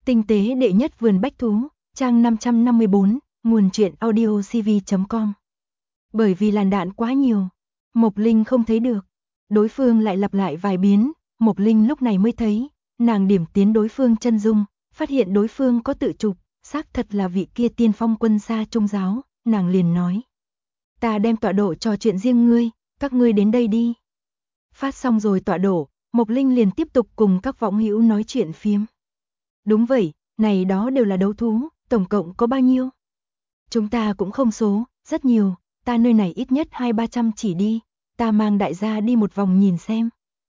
Tinh tế đệ nhất vườn bách thú, trang 554, nguồn truyện audio cv.com. Bởi vì làn đạn quá nhiều, Mộc Linh không thấy được. Đối phương lại lặp lại vài biến, Mộc Linh lúc này mới thấy, nàng điểm tiến đối phương chân dung, phát hiện đối phương có tự chụp, xác thật là vị kia tiên phong quân Sa Trung giáo, nàng liền nói. Ta đem tọa độ cho chuyện riêng ngươi, các ngươi đến đây đi. Phát xong rồi tọa độ, Mộc Linh liền tiếp tục cùng các võng hữu nói chuyện phiếm. Đúng vậy, này đó đều là đấu thú, tổng cộng có bao nhiêu? Chúng ta cũng không số, rất nhiều, ta nơi này ít nhất 200-300 chỉ đi, ta mang đại gia đi một vòng nhìn xem.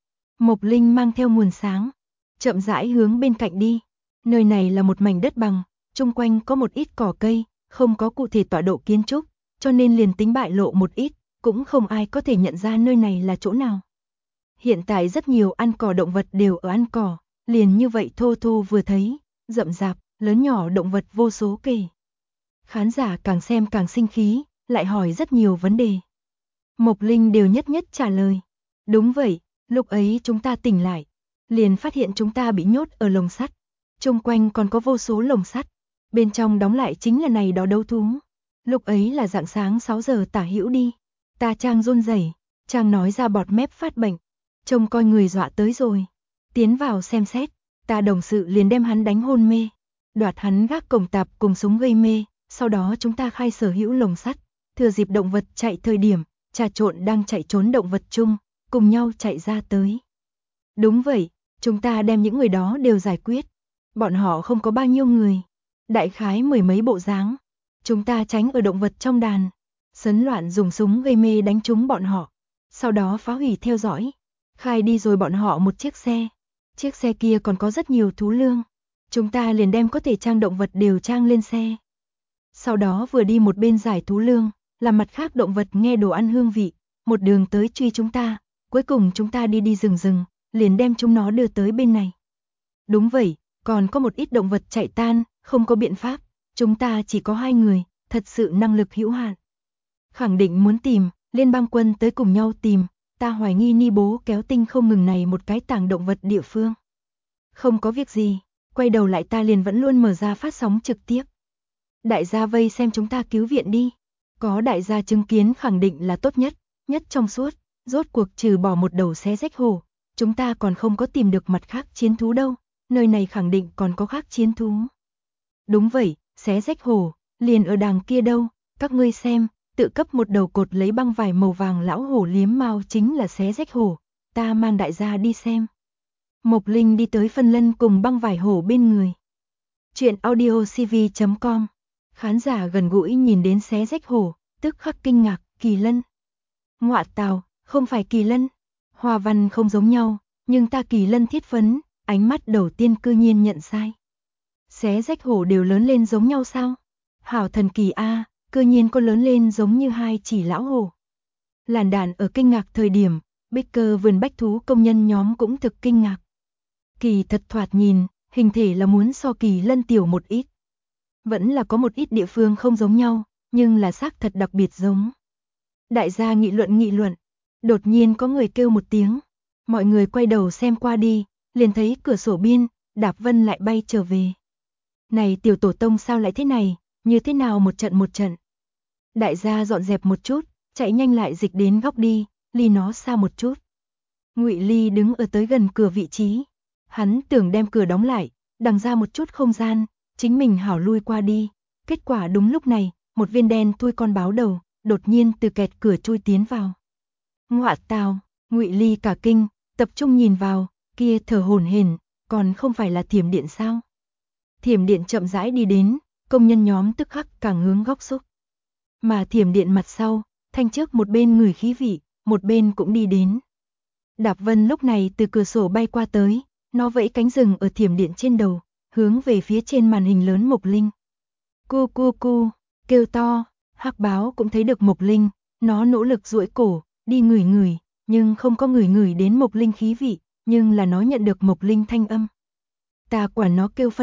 Mộc Linh mang theo nguồn sáng, chậm rãi hướng bên cạnh đi. Nơi này là một mảnh đất bằng, chung quanh có một ít cỏ cây, không có cụ thể tọa độ kiến trúc, cho nên liền tính bại lộ một ít, cũng không ai có thể nhận ra nơi này là chỗ nào. Hiện tại rất nhiều ăn cỏ động vật đều ở ăn cỏ, liền như vậy thô thô vừa thấy, rậm rạp, lớn nhỏ động vật vô số kể. Khán giả càng xem càng sinh khí, lại hỏi rất nhiều vấn đề. Mộc Linh đều nhất nhất trả lời. Đúng vậy, lúc ấy chúng ta tỉnh lại, liền phát hiện chúng ta bị nhốt ở lồng sắt. Chung quanh còn có vô số lồng sắt, bên trong đóng lại chính là này đó đấu thú. Lúc ấy là rạng sáng 6 giờ tả hữu đi. Ta Trang run rẩy, Trang nói ra bọt mép phát bệnh. Trông coi người dọa tới rồi. Tiến vào xem xét, ta đồng sự liền đem hắn đánh hôn mê. Đoạt hắn gác cổng tạp cùng súng gây mê. Sau đó chúng ta khai sở hữu lồng sắt. Thừa dịp động vật chạy thời điểm, trà trộn đang chạy trốn động vật chung, cùng nhau chạy ra tới. Đúng vậy, chúng ta đem những người đó đều giải quyết. Bọn họ không có bao nhiêu người. Đại khái 10 mấy bộ dáng. Chúng ta tránh ở động vật trong đàn. Sấn loạn dùng súng gây mê đánh trúng bọn họ. Sau đó phá hủy theo dõi. Khai đi rồi bọn họ một chiếc xe. Chiếc xe kia còn có rất nhiều thú lương. Chúng ta liền đem có thể trang động vật đều trang lên xe. Sau đó vừa đi một bên giải thú lương, làm mặt khác động vật nghe đồ ăn hương vị, một đường tới truy chúng ta. Cuối cùng chúng ta đi rừng, liền đem chúng nó đưa tới bên này. Đúng vậy, còn có một ít động vật chạy tan, không có biện pháp. Chúng ta chỉ có 2 người, thật sự năng lực hữu hạn. Khẳng định muốn tìm, liên bang quân tới cùng nhau tìm. Ta hoài nghi Ni bố kéo tinh không ngừng này một cái tàng động vật địa phương. Không có việc gì, quay đầu lại ta liền vẫn luôn mở ra phát sóng trực tiếp. Đại gia vây xem chúng ta cứu viện đi. Có đại gia chứng kiến khẳng định là tốt nhất, nhất trong suốt. Rốt cuộc trừ bỏ một đầu xé rách hổ, chúng ta còn không có tìm được mặt khác chiến thú đâu. Nơi này khẳng định còn có khác chiến thú. Đúng vậy, xé rách hổ, liền ở đằng kia đâu, các ngươi xem. Tự cấp một đầu cột lấy băng vải màu vàng lão hổ liếm mao chính là xé rách hổ, ta mang đại gia đi xem. Mộc Linh đi tới phân lân cùng băng vải hổ bên người. Chuyện audio cv.com. Khán giả gần gũi nhìn đến xé rách hổ, tức khắc kinh ngạc, kỳ lân. Ngọa tào, không phải kỳ lân. Hoa văn không giống nhau, nhưng ta kỳ lân thiết phấn, ánh mắt đầu tiên cư nhiên nhận sai. Xé rách hổ đều lớn lên giống nhau sao? Hảo thần kỳ a. Cư nhiên có lớn lên giống như 2 chỉ lão hổ. Làn đàn ở kinh ngạc thời điểm, Baker vườn bách thú công nhân nhóm cũng thực kinh ngạc. Kỳ thật thoạt nhìn, hình thể là muốn so kỳ lân tiểu một ít. Vẫn là có một ít địa phương không giống nhau, nhưng là xác thật đặc biệt giống. Đại gia nghị luận, đột nhiên có người kêu một tiếng. Mọi người quay đầu xem qua đi, liền thấy cửa sổ biên, Đạp Vân lại bay trở về. Này tiểu tổ tông sao lại thế này, như thế nào một trận. Đại gia dọn dẹp một chút, chạy nhanh lại dịch đến góc đi, ly nó xa một chút. Ngụy Ly đứng ở tới gần cửa vị trí. Hắn tưởng đem cửa đóng lại, đằng ra một chút không gian, chính mình hảo lui qua đi. Kết quả đúng lúc này, một viên đen thui con báo đầu, đột nhiên từ kẹt cửa chui tiến vào. Ngọa tào, Ngụy Ly cả kinh, tập trung nhìn vào, kia thở hổn hển, còn không phải là thiểm điện sao? Thiểm điện chậm rãi đi đến, công nhân nhóm tức khắc càng hướng góc xúc. Mà thiểm điện mặt sau, thanh trước một bên ngửi khí vị, một bên cũng đi đến. Đạp Vân lúc này từ cửa sổ bay qua tới, nó vẫy cánh rừng ở thiểm điện trên đầu, hướng về phía trên màn hình lớn Mộc Linh. Cu cu cu, kêu to, hắc báo cũng thấy được Mộc Linh, nó nỗ lực duỗi cổ, đi ngửi, nhưng không có ngửi đến Mộc Linh khí vị, nhưng là nó nhận được Mộc Linh thanh âm. Ta quản nó kêu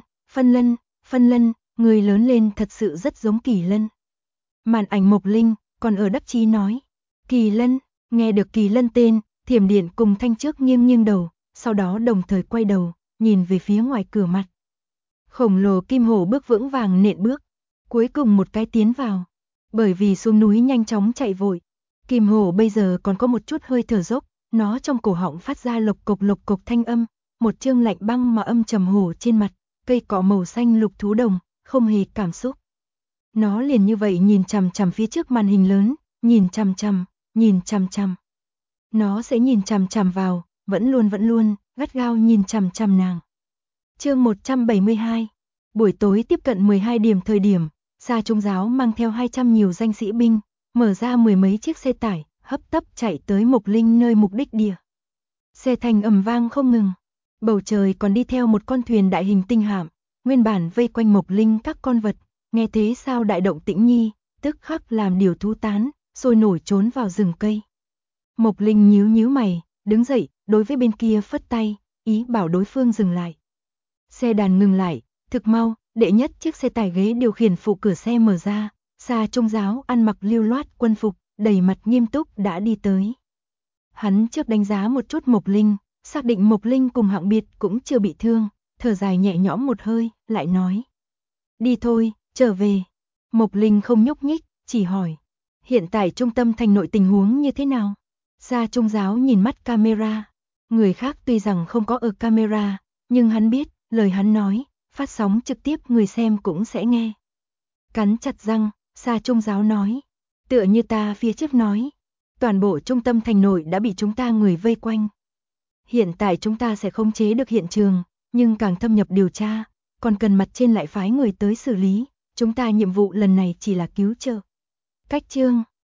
phân lân, người lớn lên thật sự rất giống kỳ lân. Màn ảnh Mộc Linh còn ở đắc chí nói, kỳ lân, nghe được kỳ lân tên, thiểm điện cùng thanh trước nghiêng đầu, sau đó đồng thời quay đầu, nhìn về phía ngoài cửa mặt. Khổng lồ kim hổ bước vững vàng nện bước, cuối cùng một cái tiến vào. Bởi vì xuống núi nhanh chóng chạy vội, kim hổ bây giờ còn có một chút hơi thở dốc, nó trong cổ họng phát ra lộc cộc thanh âm, một trương lạnh băng mà âm trầm hổ trên mặt, cây cỏ màu xanh lục thú đồng, không hề cảm xúc. Nó liền như vậy nhìn chằm chằm phía trước màn hình lớn, nhìn chằm chằm. Nó sẽ nhìn chằm chằm vào, vẫn luôn, gắt gao nhìn chằm chằm nàng. Chương 172. Buổi tối tiếp cận 12 điểm thời điểm, Sa Trung giáo mang theo 200 nhiều danh sĩ binh, mở ra mười mấy chiếc xe tải, hấp tấp chạy tới Mộc Linh nơi mục đích địa. Xe thành ầm vang không ngừng, bầu trời còn đi theo một con thuyền đại hình tinh hạm, nguyên bản vây quanh Mộc Linh các con vật, nghe thế sao đại động tĩnh nhi, tức khắc làm điều thú tán, sôi nổi trốn vào rừng cây. Mộc Linh nhíu mày, đứng dậy, đối với bên kia phất tay, ý bảo đối phương dừng lại. Xe đàn ngừng lại, thực mau, đệ nhất chiếc xe tải ghế điều khiển phụ cửa xe mở ra, Sa Trung giáo ăn mặc lưu loát quân phục, đầy mặt nghiêm túc đã đi tới. Hắn trước đánh giá một chút Mộc Linh, xác định Mộc Linh cùng Hạng Biệt cũng chưa bị thương, thở dài nhẹ nhõm một hơi, lại nói. Đi thôi, trở về. Mộc Linh không nhúc nhích, chỉ hỏi. Hiện tại trung tâm thành nội tình huống như thế nào? Sa Trung giáo nhìn mắt camera. Người khác tuy rằng không có ở camera, nhưng hắn biết, lời hắn nói, phát sóng trực tiếp người xem cũng sẽ nghe. Cắn chặt răng, Sa Trung giáo nói. Tựa như ta phía trước nói. Toàn bộ trung tâm thành nội đã bị chúng ta người vây quanh. Hiện tại chúng ta sẽ khống chế được hiện trường, nhưng càng thâm nhập điều tra, còn cần mặt trên lại phái người tới xử lý. Chúng ta nhiệm vụ lần này chỉ là cứu trợ. Cách chương